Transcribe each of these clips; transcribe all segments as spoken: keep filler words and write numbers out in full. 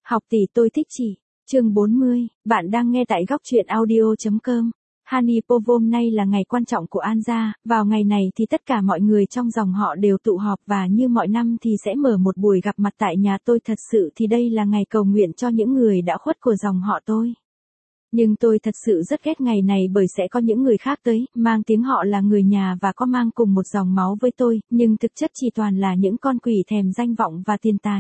Học tỷ tôi thích chị. Chương bốn mươi, bạn đang nghe tại góc truyện audio.com. Hani Povôm nay là ngày quan trọng của An gia, vào ngày này thì tất cả mọi người trong dòng họ đều tụ họp và như mọi năm thì sẽ mở một buổi gặp mặt tại nhà tôi. Thật sự thì đây là ngày cầu nguyện cho những người đã khuất của dòng họ tôi. Nhưng tôi thật sự rất ghét ngày này bởi sẽ có những người khác tới, mang tiếng họ là người nhà và có mang cùng một dòng máu với tôi, nhưng thực chất chỉ toàn là những con quỷ thèm danh vọng và tiền tài.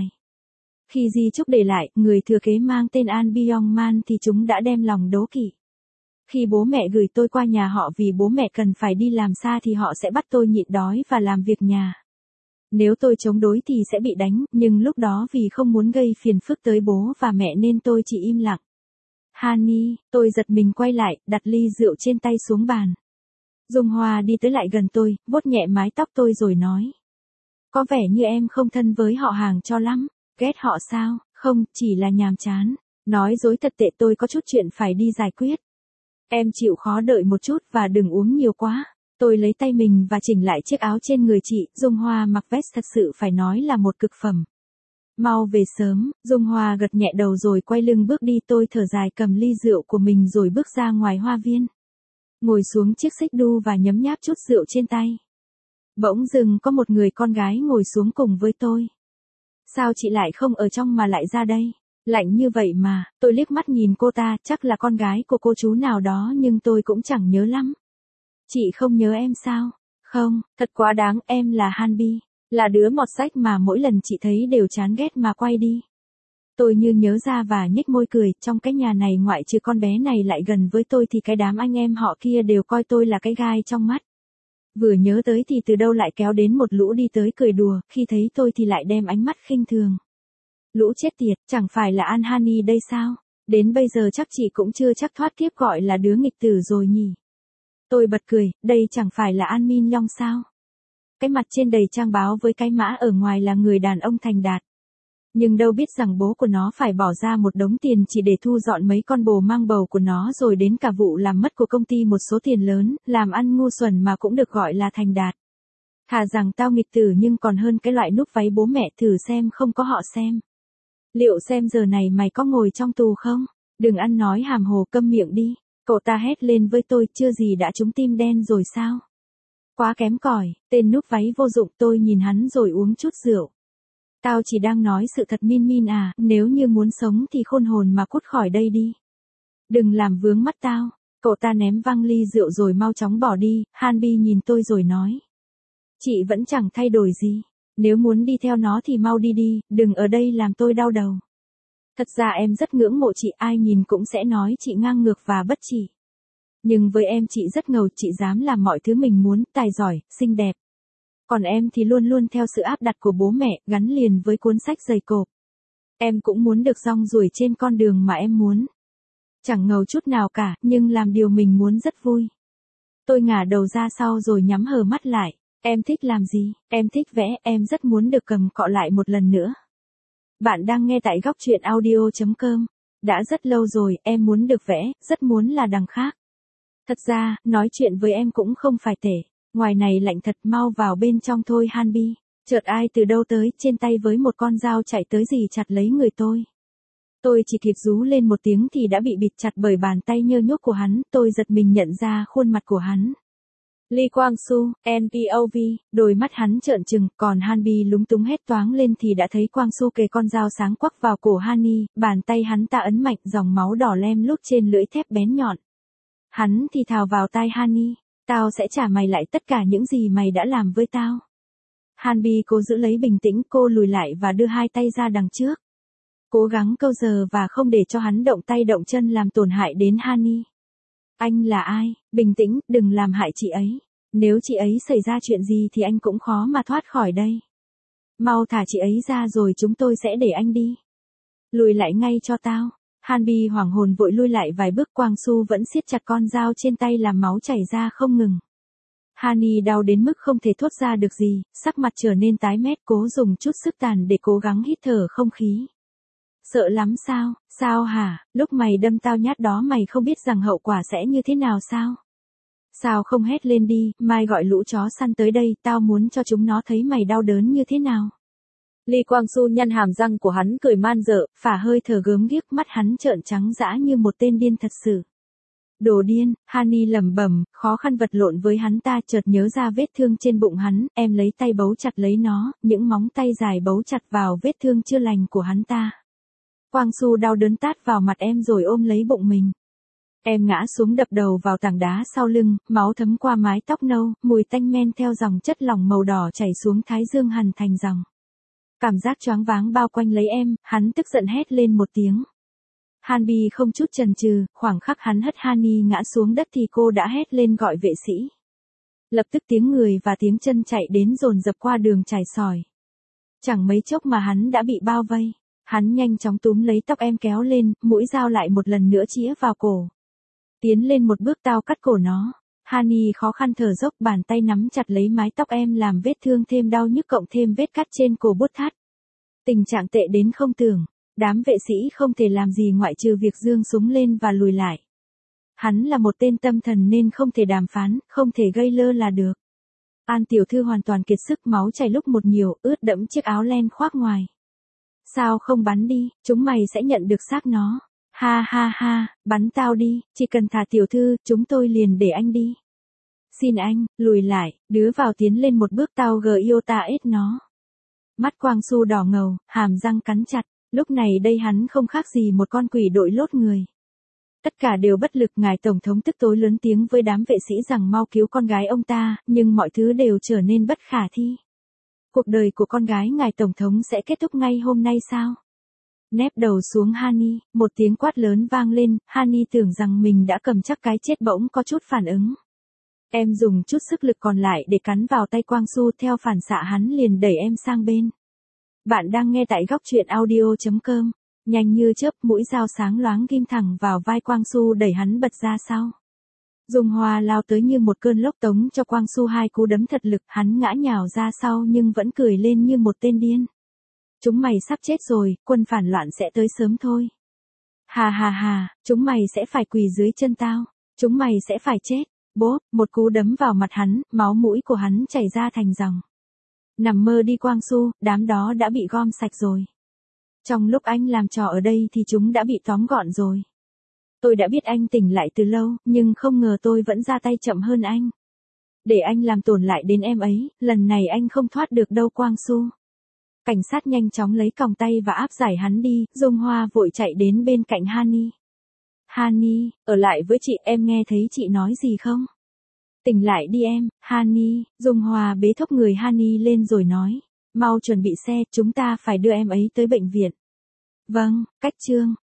Khi di chúc để lại, người thừa kế mang tên An Byung Man thì chúng đã đem lòng đố kỵ. Khi bố mẹ gửi tôi qua nhà họ vì bố mẹ cần phải đi làm xa thì họ sẽ bắt tôi nhịn đói và làm việc nhà. Nếu tôi chống đối thì sẽ bị đánh, nhưng lúc đó vì không muốn gây phiền phức tới bố và mẹ nên tôi chỉ im lặng. Hani, tôi giật mình quay lại, đặt ly rượu trên tay xuống bàn. Dung Hoa đi tới lại gần tôi, vuốt nhẹ mái tóc tôi rồi nói. Có vẻ như em không thân với họ hàng cho lắm. Ghét họ sao? Không, chỉ là nhàm chán. Nói dối thật tệ, tôi có chút chuyện phải đi giải quyết. Em chịu khó đợi một chút và đừng uống nhiều quá. Tôi lấy tay mình và chỉnh lại chiếc áo trên người chị. Dung Hoa mặc vest thật sự phải nói là một cực phẩm. Mau về sớm. Dung Hoa gật nhẹ đầu rồi quay lưng bước đi. Tôi thở dài cầm ly rượu của mình rồi bước ra ngoài hoa viên. Ngồi xuống chiếc xích đu và nhấm nháp chút rượu trên tay. Bỗng dưng có một người con gái ngồi xuống cùng với tôi. Sao chị lại không ở trong mà lại ra đây? Lạnh như vậy mà. Tôi liếc mắt nhìn cô ta, chắc là con gái của cô chú nào đó nhưng tôi cũng chẳng nhớ lắm. Chị không nhớ em sao? Không, thật quá đáng, em là Hanbi. Là đứa mọt sách mà mỗi lần chị thấy đều chán ghét mà quay đi. Tôi như nhớ ra và nhếch môi cười, trong cái nhà này ngoại trừ con bé này lại gần với tôi thì cái đám anh em họ kia đều coi tôi là cái gai trong mắt. Vừa nhớ tới thì từ đâu lại kéo đến một lũ đi tới cười đùa, khi thấy tôi thì lại đem ánh mắt khinh thường. Lũ chết tiệt, chẳng phải là An Hani đây sao? Đến bây giờ chắc chị cũng chưa chắc thoát kiếp gọi là đứa nghịch tử rồi nhỉ? Tôi bật cười, đây chẳng phải là An Min Long sao? Cái mặt trên đầy trang báo với cái mã ở ngoài là người đàn ông thành đạt. Nhưng đâu biết rằng bố của nó phải bỏ ra một đống tiền chỉ để thu dọn mấy con bồ mang bầu của nó rồi đến cả vụ làm mất của công ty một số tiền lớn, làm ăn ngu xuẩn mà cũng được gọi là thành đạt. Thà rằng tao nghịch tử nhưng còn hơn cái loại núp váy bố mẹ, thử xem không có họ xem. Liệu xem giờ này mày có ngồi trong tù không? Đừng ăn nói hàm hồ, câm miệng đi. Cậu ta hét lên với tôi, chưa gì đã trúng tim đen rồi sao? Quá kém cỏi, tên núp váy vô dụng. Tôi nhìn hắn rồi uống chút rượu. Tao chỉ đang nói sự thật Min Min à, nếu như muốn sống thì khôn hồn mà cút khỏi đây đi. Đừng làm vướng mắt tao. Cậu ta ném văng ly rượu rồi mau chóng bỏ đi. Hanbi nhìn tôi rồi nói. Chị vẫn chẳng thay đổi gì. Nếu muốn đi theo nó thì mau đi đi, đừng ở đây làm tôi đau đầu. Thật ra em rất ngưỡng mộ chị, ai nhìn cũng sẽ nói chị ngang ngược và bất trị. Nhưng với em chị rất ngầu, chị dám làm mọi thứ mình muốn, tài giỏi, xinh đẹp. Còn em thì luôn luôn theo sự áp đặt của bố mẹ, gắn liền với cuốn sách dày cộp. Em cũng muốn được rong ruổi trên con đường mà em muốn. Chẳng ngầu chút nào cả, nhưng làm điều mình muốn rất vui. Tôi ngả đầu ra sau rồi nhắm hờ mắt lại. Em thích làm gì? Em thích vẽ, em rất muốn được cầm cọ lại một lần nữa. Bạn đang nghe tại góc truyện audio.com. Đã rất lâu rồi, em muốn được vẽ, rất muốn là đằng khác. Thật ra, nói chuyện với em cũng không phải tệ. Ngoài này lạnh thật, mau vào bên trong thôi Hanbi. Chợt ai từ đâu tới, trên tay với một con dao chạy tới dì chặt lấy người tôi. Tôi chỉ kịp rú lên một tiếng thì đã bị bịt chặt bởi bàn tay nhơ nhúc của hắn, tôi giật mình nhận ra khuôn mặt của hắn. Lee Kwang Soo, en pê o vê, đôi mắt hắn trợn trừng, còn Hanbi lúng túng hét toáng lên thì đã thấy Kwang Soo kề con dao sáng quắc vào cổ Hani, bàn tay hắn ta ấn mạnh, dòng máu đỏ lem lút trên lưỡi thép bén nhọn. Hắn thì thào vào tai Hani, tao sẽ trả mày lại tất cả những gì mày đã làm với tao. Hanbi cố giữ lấy bình tĩnh, cô lùi lại và đưa hai tay ra đằng trước. Cố gắng câu giờ và không để cho hắn động tay động chân làm tổn hại đến Hani. Anh là ai? Bình tĩnh, đừng làm hại chị ấy. Nếu chị ấy xảy ra chuyện gì thì anh cũng khó mà thoát khỏi đây. Mau thả chị ấy ra rồi chúng tôi sẽ để anh đi. Lùi lại ngay cho tao. Hanbi hoảng hồn vội lui lại vài bước, Kwang Soo vẫn siết chặt con dao trên tay làm máu chảy ra không ngừng. Hani đau đến mức không thể thốt ra được gì, sắc mặt trở nên tái mét, cố dùng chút sức tàn để cố gắng hít thở không khí. Sợ lắm sao? Sao hả? Lúc mày đâm tao nhát đó mày không biết rằng hậu quả sẽ như thế nào sao? Sao không hét lên đi, mai gọi lũ chó săn tới đây, tao muốn cho chúng nó thấy mày đau đớn như thế nào. Lee Kwang Soo nhăn hàm răng của hắn cười man dợ, phả hơi thở gớm ghiếc, mắt hắn trợn trắng dã như một tên điên thật sự. Đồ điên, Hani lẩm bẩm, khó khăn vật lộn với hắn ta, chợt nhớ ra vết thương trên bụng hắn, em lấy tay bấu chặt lấy nó, những móng tay dài bấu chặt vào vết thương chưa lành của hắn ta. Kwang Soo đau đớn tát vào mặt em rồi ôm lấy bụng mình. Em ngã xuống đập đầu vào tảng đá sau lưng, máu thấm qua mái tóc nâu, mùi tanh men theo dòng chất lỏng màu đỏ chảy xuống thái dương hằn thành dòng. Cảm giác choáng váng bao quanh lấy em, hắn tức giận hét lên một tiếng. Hanbi không chút chần chừ, khoảng khắc hắn hất Hani ngã xuống đất thì cô đã hét lên gọi vệ sĩ. Lập tức tiếng người và tiếng chân chạy đến dồn dập qua đường trải sỏi. Chẳng mấy chốc mà hắn đã bị bao vây. Hắn nhanh chóng túm lấy tóc em kéo lên, mũi dao lại một lần nữa chĩa vào cổ. Tiến lên một bước tao cắt cổ nó. Hani khó khăn thở dốc, bàn tay nắm chặt lấy mái tóc em làm vết thương thêm đau nhức cộng thêm vết cắt trên cổ bút thắt. Tình trạng tệ đến không tưởng. Đám vệ sĩ không thể làm gì ngoại trừ việc giương súng lên và lùi lại. Hắn là một tên tâm thần nên không thể đàm phán, không thể gây lơ là được. An tiểu thư hoàn toàn kiệt sức, máu chảy lúc một nhiều, ướt đẫm chiếc áo len khoác ngoài. Sao không bắn đi, chúng mày sẽ nhận được xác nó. Ha ha ha, bắn tao đi, chỉ cần thả tiểu thư, chúng tôi liền để anh đi. Xin anh, lùi lại, đứa vào tiến lên một bước, tao gờ yêu ta ết nó. Mắt Kwang Soo đỏ ngầu, hàm răng cắn chặt, lúc này đây hắn không khác gì một con quỷ đội lốt người. Tất cả đều bất lực, ngài tổng thống tức tối lớn tiếng với đám vệ sĩ rằng mau cứu con gái ông ta, nhưng mọi thứ đều trở nên bất khả thi. Cuộc đời của con gái ngài tổng thống sẽ kết thúc ngay hôm nay sao? Nép đầu xuống Hani, một tiếng quát lớn vang lên, Hani tưởng rằng mình đã cầm chắc cái chết, bỗng có chút phản ứng. Em dùng chút sức lực còn lại để cắn vào tay Kwang Soo, theo phản xạ hắn liền đẩy em sang bên. Bạn đang nghe tại góc truyện audio chấm com. Nhanh như chớp, mũi dao sáng loáng ghim thẳng vào vai Kwang Soo, đẩy hắn bật ra sau. Dung Hoa lao tới như một cơn lốc tống cho Kwang Soo hai cú đấm thật lực, hắn ngã nhào ra sau nhưng vẫn cười lên như một tên điên. Chúng mày sắp chết rồi, quân phản loạn sẽ tới sớm thôi. Hà hà hà, chúng mày sẽ phải quỳ dưới chân tao, chúng mày sẽ phải chết. Bốp, một cú đấm vào mặt hắn, máu mũi của hắn chảy ra thành dòng. Nằm mơ đi Kwang Soo, đám đó đã bị gom sạch rồi. Trong lúc anh làm trò ở đây thì chúng đã bị tóm gọn rồi. Tôi đã biết anh tỉnh lại từ lâu, nhưng không ngờ tôi vẫn ra tay chậm hơn anh. Để anh làm tổn lại đến em ấy, lần này anh không thoát được đâu Kwang Soo. Cảnh sát nhanh chóng lấy còng tay và áp giải hắn đi, Dung Hoa vội chạy đến bên cạnh Hani. Hani, ở lại với chị, em nghe thấy chị nói gì không? Tỉnh lại đi em, Hani, Dung Hoa bế thốc người Hani lên rồi nói. Mau chuẩn bị xe, chúng ta phải đưa em ấy tới bệnh viện. Vâng, cách chương.